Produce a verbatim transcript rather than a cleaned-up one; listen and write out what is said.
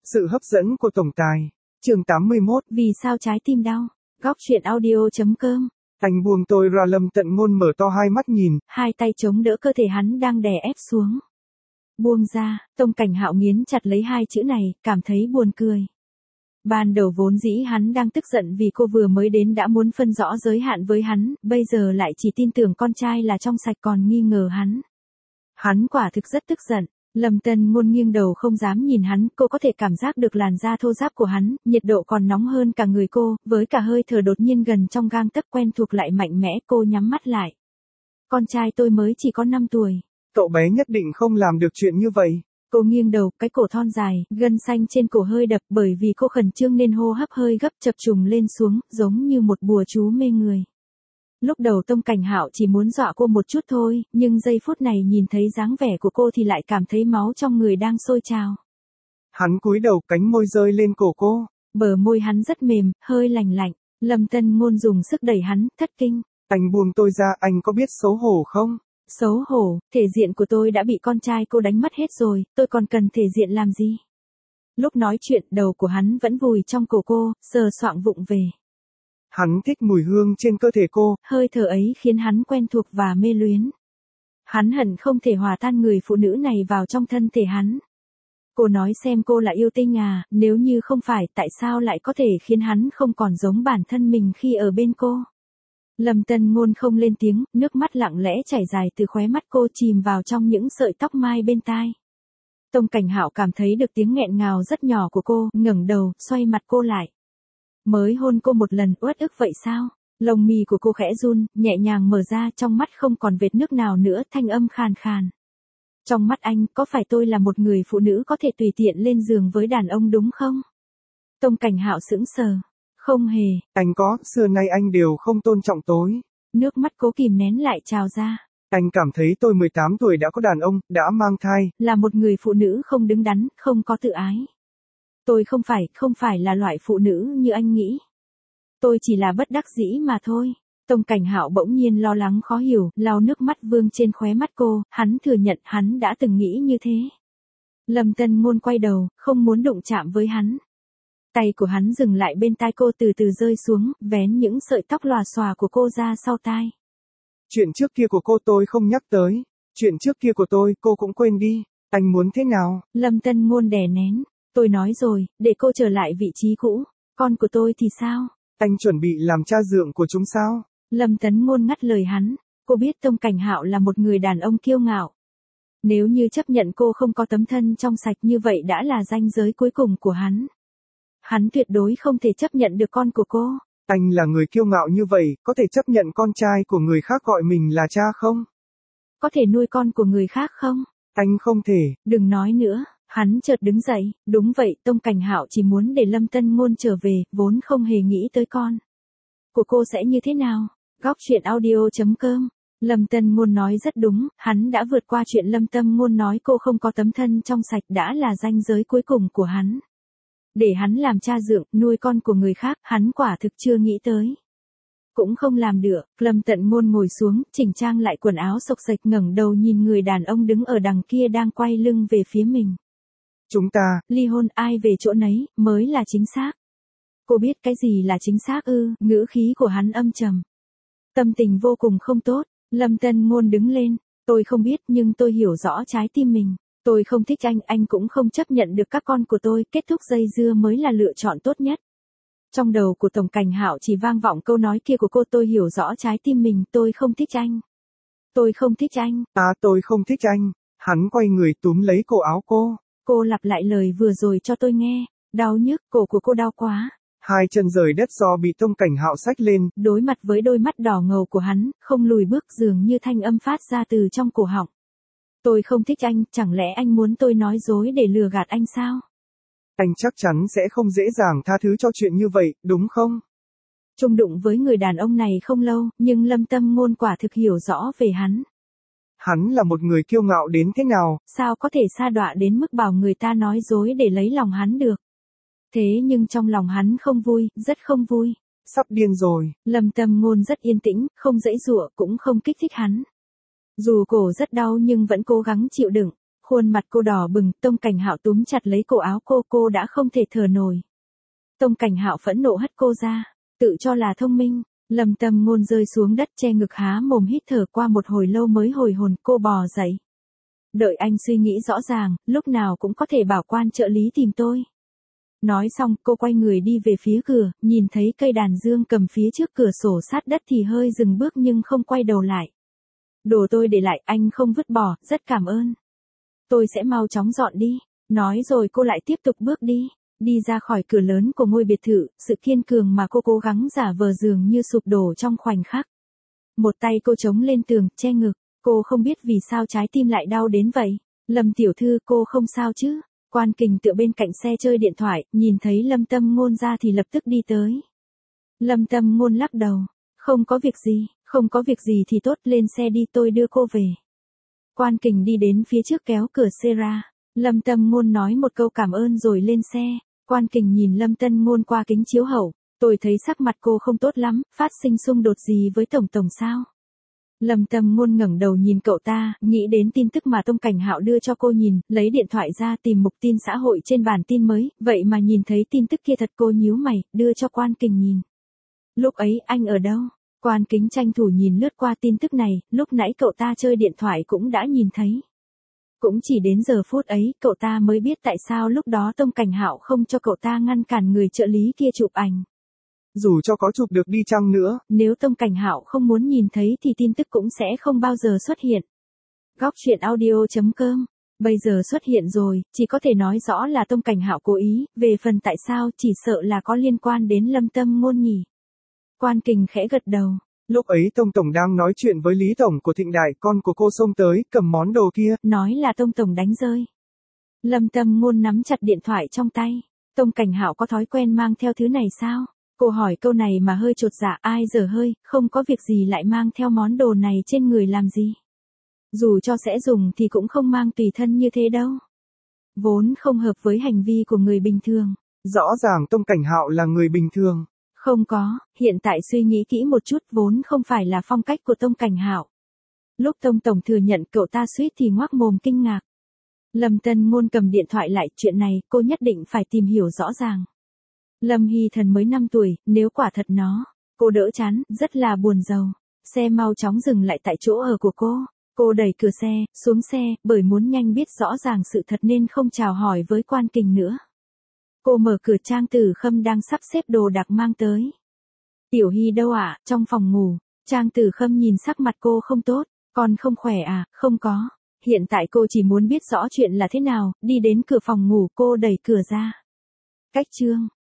Sự hấp dẫn của tổng tài. Chương tám mươi mốt. Vì sao trái tim đau? Góc truyện audio chấm com. Anh buông tôi ra. Lâm Tận Ngôn mở to hai mắt nhìn. Hai tay chống đỡ cơ thể hắn đang đè ép xuống. Buông ra, Tông Cảnh Hạo nghiến chặt lấy hai chữ này, cảm thấy buồn cười. Ban đầu vốn dĩ hắn đang tức giận vì cô vừa mới đến đã muốn phân rõ giới hạn với hắn, bây giờ lại chỉ tin tưởng con trai là trong sạch còn nghi ngờ hắn. Hắn quả thực rất tức giận. Lâm Tần Ngôn nghiêng đầu không dám nhìn hắn, cô có thể cảm giác được làn da thô ráp của hắn, nhiệt độ còn nóng hơn cả người cô, với cả hơi thở đột nhiên gần trong gang tấc quen thuộc lại mạnh mẽ. Cô nhắm mắt lại. Con trai tôi mới chỉ có năm tuổi. Cậu bé nhất định không làm được chuyện như vậy. Cô nghiêng đầu, cái cổ thon dài, gân xanh trên cổ hơi đập, bởi vì cô khẩn trương nên hô hấp hơi gấp chập trùng lên xuống, giống như một bùa chú mê người. Lúc đầu Tông Cảnh Hạo chỉ muốn dọa cô một chút thôi, nhưng giây phút này nhìn thấy dáng vẻ của cô thì lại cảm thấy máu trong người đang sôi trào. Hắn cúi đầu, cánh môi rơi lên cổ cô. Bờ môi hắn rất mềm, hơi lành lạnh. Lâm Tần Ngôn dùng sức đẩy hắn, thất kinh. Anh buông tôi ra, anh có biết xấu hổ không? Xấu hổ, thể diện của tôi đã bị con trai cô đánh mất hết rồi, tôi còn cần thể diện làm gì? Lúc nói chuyện, đầu của hắn vẫn vùi trong cổ cô, sờ soạng vụng về. Hắn thích mùi hương trên cơ thể cô. Hơi thở ấy khiến hắn quen thuộc và mê luyến. Hắn hận không thể hòa tan người phụ nữ này vào trong thân thể hắn. Cô nói xem cô là yêu tinh à, nếu như không phải tại sao lại có thể khiến hắn không còn giống bản thân mình khi ở bên cô. Lâm Tần Ngôn không lên tiếng, nước mắt lặng lẽ chảy dài từ khóe mắt cô chìm vào trong những sợi tóc mai bên tai. Tông Cảnh Hạo cảm thấy được tiếng nghẹn ngào rất nhỏ của cô, ngẩng đầu, xoay mặt cô lại. Mới hôn cô một lần, uất ức vậy sao? Lông mi của cô khẽ run, nhẹ nhàng mở ra, trong mắt không còn vệt nước nào nữa, thanh âm khàn khàn. Trong mắt anh, có phải tôi là một người phụ nữ có thể tùy tiện lên giường với đàn ông đúng không? Tông Cảnh Hạo sững sờ. Không hề. Anh có, xưa nay anh đều không tôn trọng tôi. Nước mắt cố kìm nén lại trào ra. Anh cảm thấy tôi mười tám tuổi đã có đàn ông, đã mang thai. Là một người phụ nữ không đứng đắn, không có tự ái. Tôi không phải, không phải là loại phụ nữ như anh nghĩ. Tôi chỉ là bất đắc dĩ mà thôi. Tông Cảnh Hạo bỗng nhiên lo lắng khó hiểu, lau nước mắt vương trên khóe mắt cô, hắn thừa nhận hắn đã từng nghĩ như thế. Lâm Tần Ngôn quay đầu, không muốn đụng chạm với hắn. Tay của hắn dừng lại bên tai cô từ từ rơi xuống, vén những sợi tóc lòa xòa của cô ra sau tai. Chuyện trước kia của cô tôi không nhắc tới. Chuyện trước kia của tôi, cô cũng quên đi. Anh muốn thế nào? Lâm Tần Ngôn đè nén. Tôi nói rồi, để cô trở lại vị trí cũ. Con của tôi thì sao? Anh chuẩn bị làm cha dượng của chúng sao? Lâm Tần Ngôn ngắt lời hắn. Cô biết Tông Cảnh Hạo là một người đàn ông kiêu ngạo. Nếu như chấp nhận cô không có tấm thân trong sạch như vậy đã là ranh giới cuối cùng của hắn. Hắn tuyệt đối không thể chấp nhận được con của cô. Anh là người kiêu ngạo như vậy, có thể chấp nhận con trai của người khác gọi mình là cha không? Có thể nuôi con của người khác không? Anh không thể. Đừng nói nữa. Hắn chợt đứng dậy. Đúng vậy, Tông Cảnh Hạo chỉ muốn để Lâm Tần Ngôn trở về, vốn không hề nghĩ tới con của cô sẽ như thế nào. Góc truyện audio chấm com. Lâm Tần Ngôn nói rất đúng, hắn đã vượt qua chuyện Lâm Tâm Ngôn nói cô không có tấm thân trong sạch đã là ranh giới cuối cùng của hắn. Để hắn làm cha dượng, nuôi con của người khác, hắn quả thực chưa nghĩ tới. Cũng không làm được. Lâm Tần Ngôn ngồi xuống, chỉnh trang lại quần áo xộc xệch, ngẩng đầu nhìn người đàn ông đứng ở đằng kia đang quay lưng về phía mình. Chúng ta, ly hôn, ai về chỗ nấy, mới là chính xác. Cô biết cái gì là chính xác ư? Ngữ khí của hắn âm trầm. Tâm tình vô cùng không tốt. Lâm Tần Ngôn đứng lên. Tôi không biết nhưng tôi hiểu rõ trái tim mình. Tôi không thích anh, anh cũng không chấp nhận được các con của tôi, kết thúc dây dưa mới là lựa chọn tốt nhất. Trong đầu của Tổng Cảnh Hạo chỉ vang vọng câu nói kia của cô, tôi hiểu rõ trái tim mình, tôi không thích anh. Tôi không thích anh. À, tôi không thích anh. Hắn quay người túm lấy cổ áo cô. Cô lặp lại lời vừa rồi cho tôi nghe. Đau nhức, cổ của cô đau quá. Hai chân rời đất do bị Tông Cảnh Hạo xách lên. Đối mặt với đôi mắt đỏ ngầu của hắn, không lùi bước, dường như thanh âm phát ra từ trong cổ họng. Tôi không thích anh, chẳng lẽ anh muốn tôi nói dối để lừa gạt anh sao? Anh chắc chắn sẽ không dễ dàng tha thứ cho chuyện như vậy, đúng không? Chung đụng với người đàn ông này không lâu, nhưng Lâm Tâm Ngôn quả thực hiểu rõ về hắn. Hắn là một người kiêu ngạo đến thế nào? Sao có thể sa đọa đến mức bảo người ta nói dối để lấy lòng hắn được? Thế nhưng trong lòng hắn không vui, rất không vui. Sắp điên rồi. Lâm Tâm Ngôn rất yên tĩnh, không giãy giụa, cũng không kích thích hắn. Dù cổ rất đau nhưng vẫn cố gắng chịu đựng. Khuôn mặt cô đỏ bừng, Tông Cảnh Hạo túm chặt lấy cổ áo cô, cô đã không thể thở nổi. Tông Cảnh Hạo phẫn nộ hất cô ra, tự cho là thông minh. Lâm Tâm Ngôn rơi xuống đất che ngực há mồm hít thở, qua một hồi lâu mới hồi hồn, cô bò dậy. Đợi anh suy nghĩ rõ ràng, lúc nào cũng có thể bảo quan trợ lý tìm tôi. Nói xong, cô quay người đi về phía cửa, nhìn thấy cây đàn dương cầm phía trước cửa sổ sát đất thì hơi dừng bước nhưng không quay đầu lại. Đồ tôi để lại, anh không vứt bỏ, rất cảm ơn. Tôi sẽ mau chóng dọn đi. Nói rồi cô lại tiếp tục bước đi. Đi ra khỏi cửa lớn của ngôi biệt thự, sự kiên cường mà cô cố gắng giả vờ dường như sụp đổ trong khoảnh khắc. Một tay cô chống lên tường, che ngực. Cô không biết vì sao trái tim lại đau đến vậy. Lâm tiểu thư, cô không sao chứ? Quan Kình tựa bên cạnh xe chơi điện thoại, nhìn thấy Lâm Tâm Ngôn ra thì lập tức đi tới. Lâm Tâm Ngôn lắc đầu. Không có việc gì, không có việc gì thì tốt, lên xe đi, tôi đưa cô về. Quan Kình đi đến phía trước kéo cửa xe ra. Lâm Tâm Ngôn nói một câu cảm ơn rồi lên xe. Quan Kình nhìn Lâm Tâm Ngôn qua kính chiếu hậu. Tôi thấy sắc mặt cô không tốt lắm, phát sinh xung đột gì với Tổng Tổng sao? Lâm Tâm Ngôn ngẩng đầu nhìn cậu ta, nghĩ đến tin tức mà Tông Cảnh Hạo đưa cho cô nhìn, lấy điện thoại ra tìm mục tin xã hội trên bản tin mới, vậy mà nhìn thấy tin tức kia thật, cô nhíu mày, đưa cho Quan Kình nhìn. Lúc ấy anh ở đâu? Quan Kính tranh thủ nhìn lướt qua tin tức này, lúc nãy cậu ta chơi điện thoại cũng đã nhìn thấy. Cũng chỉ đến giờ phút ấy, cậu ta mới biết tại sao lúc đó Tông Cảnh Hạo không cho cậu ta ngăn cản người trợ lý kia chụp ảnh. Dù cho có chụp được đi chăng nữa, nếu Tông Cảnh Hạo không muốn nhìn thấy thì tin tức cũng sẽ không bao giờ xuất hiện. Góc truyện audio chấm com. Bây giờ xuất hiện rồi, chỉ có thể nói rõ là Tông Cảnh Hạo cố ý, về phần tại sao chỉ sợ là có liên quan đến Lâm Tâm Ngôn nhỉ. Quan Kình khẽ gật đầu. Lúc ấy Tông Tổng đang nói chuyện với Lý Tổng của Thịnh Đại, con của cô xông tới, cầm món đồ kia. Nói là Tông Tổng đánh rơi. Lâm Tâm Ngôn nắm chặt điện thoại trong tay. Tông Cảnh Hạo có thói quen mang theo thứ này sao? Cô hỏi câu này mà hơi chột dạ, ai dở hơi, không có việc gì lại mang theo món đồ này trên người làm gì. Dù cho sẽ dùng thì cũng không mang tùy thân như thế đâu. Vốn không hợp với hành vi của người bình thường. Rõ ràng Tông Cảnh Hạo là người bình thường. Không có, hiện tại suy nghĩ kỹ một chút, vốn không phải là phong cách của Tông Cảnh Hạo. Lúc Tông Tổng thừa nhận, cậu ta suýt thì ngoác mồm kinh ngạc. Lâm Tân Ngôn cầm điện thoại lại, chuyện này cô nhất định phải tìm hiểu rõ ràng. Lâm Hy Thần mới năm tuổi, nếu quả thật nó, cô đỡ chán, rất là buồn rầu. Xe mau chóng dừng lại tại chỗ ở của cô. Cô đẩy cửa xe, xuống xe, bởi muốn nhanh biết rõ ràng sự thật nên không chào hỏi với Quan Kình nữa. Cô mở cửa, Trang Tử Khâm đang sắp xếp đồ đạc mang tới. Tiểu Hy đâu ạ? À? Trong phòng ngủ. Trang Tử Khâm nhìn sắc mặt cô không tốt. Con không khỏe à? Không có. Hiện tại cô chỉ muốn biết rõ chuyện là thế nào, đi đến cửa phòng ngủ, cô đẩy cửa ra. Cách chương